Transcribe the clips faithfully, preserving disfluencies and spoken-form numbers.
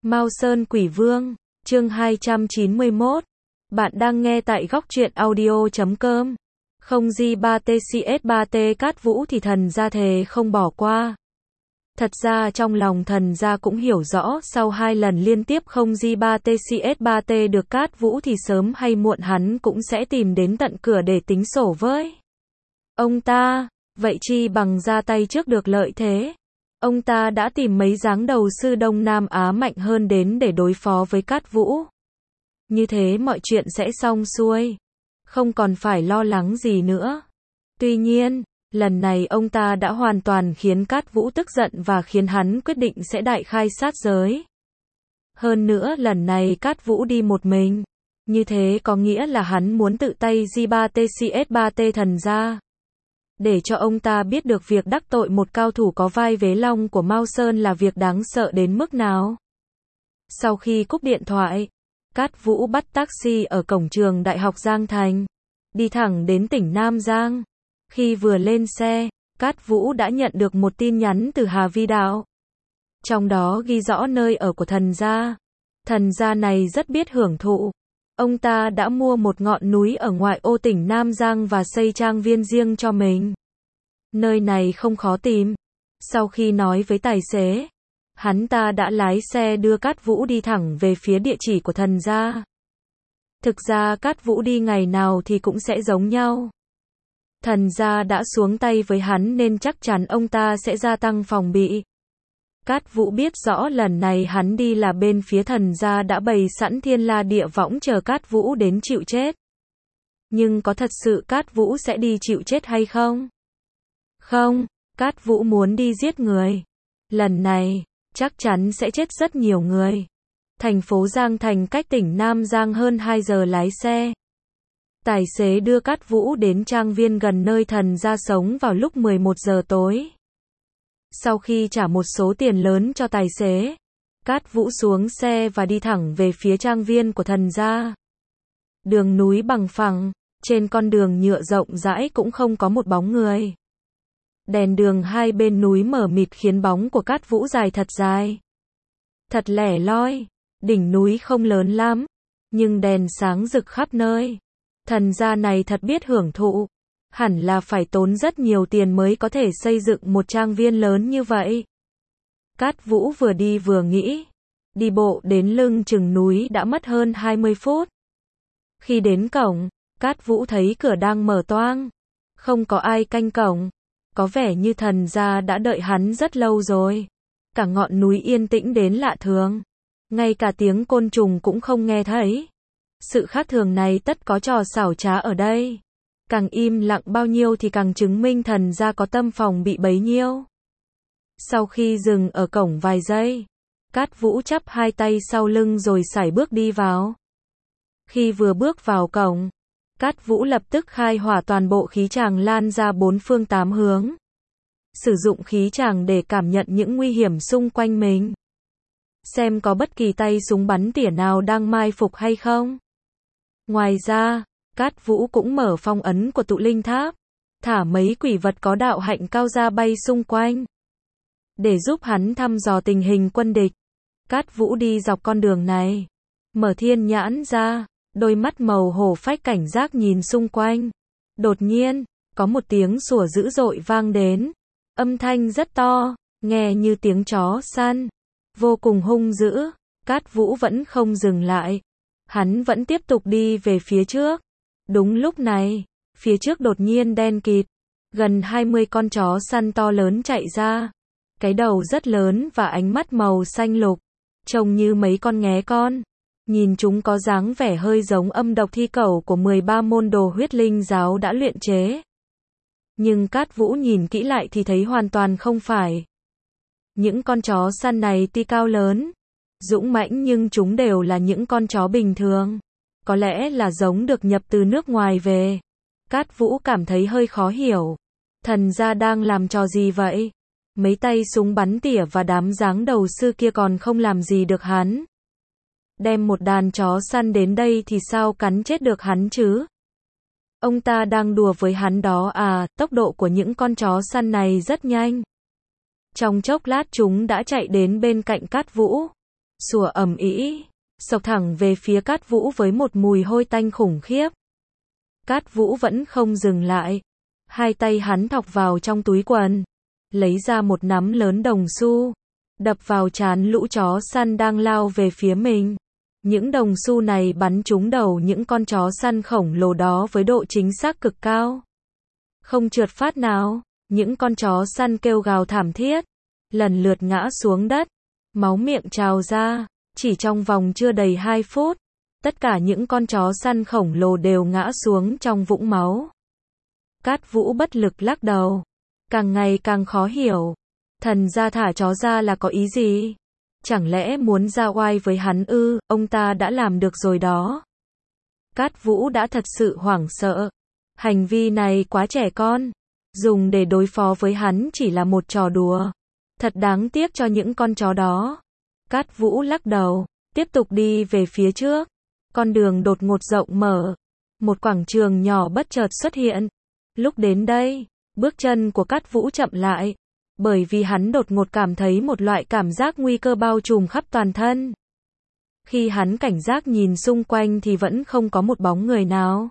Mao Sơn Quỷ Vương, chương hai trăm chín mươi mốt. Bạn đang nghe tại góc truyện audio chấm com. Không gi ba tê xê ét ba tê Cát Vũ thì thần gia thề không bỏ qua. Thật ra trong lòng thần gia cũng hiểu rõ, sau hai lần liên tiếp không gi ba tê xê ét ba tê được Cát Vũ thì sớm hay muộn hắn cũng sẽ tìm đến tận cửa để tính sổ với ông ta, vậy chi bằng ra tay trước được lợi thế. Ông ta đã tìm mấy giáng đầu sư Đông Nam Á mạnh hơn đến để đối phó với Cát Vũ. Như thế mọi chuyện sẽ xong xuôi, không còn phải lo lắng gì nữa. Tuy nhiên, lần này ông ta đã hoàn toàn khiến Cát Vũ tức giận và khiến hắn quyết định sẽ đại khai sát giới. Hơn nữa lần này Cát Vũ đi một mình, như thế có nghĩa là hắn muốn tự tay gi ba tê xê ét ba tê thần gia, để cho ông ta biết được việc đắc tội một cao thủ có vai vế long của Mao Sơn là việc đáng sợ đến mức nào. Sau khi cúp điện thoại, Cát Vũ bắt taxi ở cổng trường Đại học Giang Thành, đi thẳng đến tỉnh Nam Giang. Khi vừa lên xe, Cát Vũ đã nhận được một tin nhắn từ Hà Vi Đạo. Trong đó ghi rõ nơi ở của thần gia. Thần gia này rất biết hưởng thụ. Ông ta đã mua một ngọn núi ở ngoại ô tỉnh Nam Giang và xây trang viên riêng cho mình. Nơi này không khó tìm. Sau khi nói với tài xế, hắn ta đã lái xe đưa Cát Vũ đi thẳng về phía địa chỉ của thần gia. Thực ra Cát Vũ đi ngày nào thì cũng sẽ giống nhau. Thần gia đã xuống tay với hắn nên chắc chắn ông ta sẽ gia tăng phòng bị. Cát Vũ biết rõ lần này hắn đi là bên phía thần gia đã bày sẵn thiên la địa võng chờ Cát Vũ đến chịu chết. Nhưng có thật sự Cát Vũ sẽ đi chịu chết hay không? Không, Cát Vũ muốn đi giết người. Lần này, chắc chắn sẽ chết rất nhiều người. Thành phố Giang Thành cách tỉnh Nam Giang hơn hai giờ lái xe. Tài xế đưa Cát Vũ đến trang viên gần nơi thần gia sống vào lúc mười một giờ tối. Sau khi trả một số tiền lớn cho tài xế, Cát Vũ xuống xe và đi thẳng về phía trang viên của thần gia. Đường núi bằng phẳng, trên con đường nhựa rộng rãi cũng không có một bóng người. Đèn đường hai bên núi mờ mịt khiến bóng của Cát Vũ dài thật dài. Thật lẻ loi, đỉnh núi không lớn lắm, nhưng đèn sáng rực khắp nơi. Thần gia này thật biết hưởng thụ. Hẳn là phải tốn rất nhiều tiền mới có thể xây dựng một trang viên lớn như vậy. Cát Vũ vừa đi vừa nghĩ. Đi bộ đến lưng chừng núi đã mất hơn hai mươi phút. Khi đến cổng, Cát Vũ thấy cửa đang mở toang. Không có ai canh cổng. Có vẻ như thần gia đã đợi hắn rất lâu rồi. Cả ngọn núi yên tĩnh đến lạ thường. Ngay cả tiếng côn trùng cũng không nghe thấy. Sự khác thường này tất có trò xảo trá ở đây. Càng im lặng bao nhiêu thì càng chứng minh thần gia có tâm phòng bị bấy nhiêu. Sau khi dừng ở cổng vài giây, Cát Vũ chắp hai tay sau lưng rồi sải bước đi vào. Khi vừa bước vào cổng, Cát Vũ lập tức khai hỏa toàn bộ khí tràng lan ra bốn phương tám hướng. Sử dụng khí tràng để cảm nhận những nguy hiểm xung quanh mình. Xem có bất kỳ tay súng bắn tỉa nào đang mai phục hay không. Ngoài ra, Cát Vũ cũng mở phong ấn của tụ linh tháp, thả mấy quỷ vật có đạo hạnh cao ra bay xung quanh, để giúp hắn thăm dò tình hình quân địch. Cát Vũ đi dọc con đường này, mở thiên nhãn ra, đôi mắt màu hổ phách cảnh giác nhìn xung quanh. Đột nhiên, có một tiếng sủa dữ dội vang đến, âm thanh rất to, nghe như tiếng chó săn, vô cùng hung dữ. Cát Vũ vẫn không dừng lại, hắn vẫn tiếp tục đi về phía trước. Đúng lúc này, phía trước đột nhiên đen kịt, gần hai mươi con chó săn to lớn chạy ra. Cái đầu rất lớn và ánh mắt màu xanh lục, trông như mấy con nghé con. Nhìn chúng có dáng vẻ hơi giống âm độc thi cẩu của mười ba môn đồ huyết linh giáo đã luyện chế. Nhưng Cát Vũ nhìn kỹ lại thì thấy hoàn toàn không phải. Những con chó săn này tuy cao lớn, dũng mãnh nhưng chúng đều là những con chó bình thường. Có lẽ là giống được nhập từ nước ngoài về. Cát Vũ cảm thấy hơi khó hiểu. Thần gia đang làm trò gì vậy? Mấy tay súng bắn tỉa và đám giáng đầu sư kia còn không làm gì được hắn. Đem một đàn chó săn đến đây thì sao cắn chết được hắn chứ? Ông ta đang đùa với hắn đó à? Tốc độ của những con chó săn này rất nhanh. Trong chốc lát chúng đã chạy đến bên cạnh Cát Vũ. sủa ầm ĩ, xộc thẳng về phía Cát Vũ với một mùi hôi tanh khủng khiếp. Cát Vũ vẫn không dừng lại. Hai tay hắn thọc vào trong túi quần, lấy ra một nắm lớn đồng xu, đập vào trán lũ chó săn đang lao về phía mình. Những đồng xu này bắn trúng đầu những con chó săn khổng lồ đó với độ chính xác cực cao. Không trượt phát nào, những con chó săn kêu gào thảm thiết, lần lượt ngã xuống đất, máu miệng trào ra. Chỉ trong vòng chưa đầy hai phút, tất cả những con chó săn khổng lồ đều ngã xuống trong vũng máu. Cát Vũ bất lực lắc đầu, càng ngày càng khó hiểu. Thần gia thả chó ra là có ý gì? Chẳng lẽ muốn ra oai với hắn ư? Ông ta đã làm được rồi đó. Cát Vũ đã thật sự hoảng sợ. Hành vi này quá trẻ con. Dùng để đối phó với hắn chỉ là một trò đùa. Thật đáng tiếc cho những con chó đó. Cát Vũ lắc đầu, tiếp tục đi về phía trước. Con đường đột ngột rộng mở. Một quảng trường nhỏ bất chợt xuất hiện. Lúc đến đây, bước chân của Cát Vũ chậm lại. Bởi vì hắn đột ngột cảm thấy một loại cảm giác nguy cơ bao trùm khắp toàn thân. Khi hắn cảnh giác nhìn xung quanh thì vẫn không có một bóng người nào.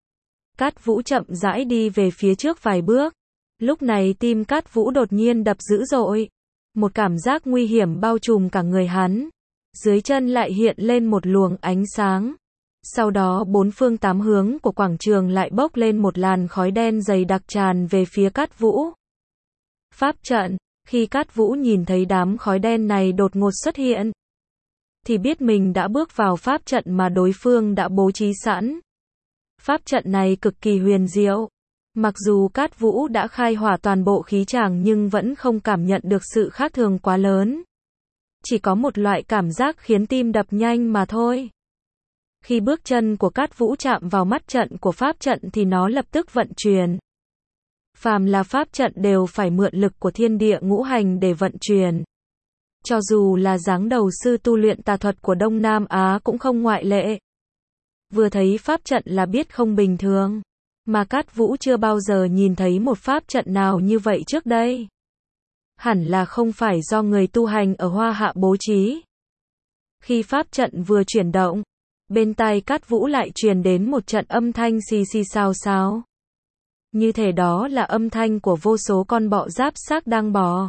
Cát Vũ chậm rãi đi về phía trước vài bước. Lúc này tim Cát Vũ đột nhiên đập dữ dội. Một cảm giác nguy hiểm bao trùm cả người hắn. Dưới chân lại hiện lên một luồng ánh sáng. Sau đó bốn phương tám hướng của quảng trường lại bốc lên một làn khói đen dày đặc tràn về phía Cát Vũ. Pháp trận, khi Cát Vũ nhìn thấy đám khói đen này đột ngột xuất hiện, thì biết mình đã bước vào pháp trận mà đối phương đã bố trí sẵn. Pháp trận này cực kỳ huyền diệu. Mặc dù Cát Vũ đã khai hỏa toàn bộ khí tràng nhưng vẫn không cảm nhận được sự khác thường quá lớn. Chỉ có một loại cảm giác khiến tim đập nhanh mà thôi. Khi bước chân của Cát Vũ chạm vào mắt trận của pháp trận thì nó lập tức vận chuyển. Phàm là pháp trận đều phải mượn lực của thiên địa ngũ hành để vận chuyển. Cho dù là giáng đầu sư tu luyện tà thuật của Đông Nam Á cũng không ngoại lệ. Vừa thấy pháp trận là biết không bình thường. Mà Cát Vũ chưa bao giờ nhìn thấy một pháp trận nào như vậy trước đây. Hẳn là không phải do người tu hành ở Hoa Hạ bố trí. Khi pháp trận vừa chuyển động, bên tai Cát Vũ lại truyền đến một trận âm thanh xì xì xào xào. Như thể đó là âm thanh của vô số con bọ giáp xác đang bò.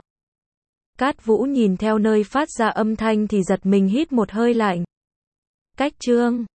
Cát Vũ nhìn theo nơi phát ra âm thanh thì giật mình hít một hơi lạnh. Cách chương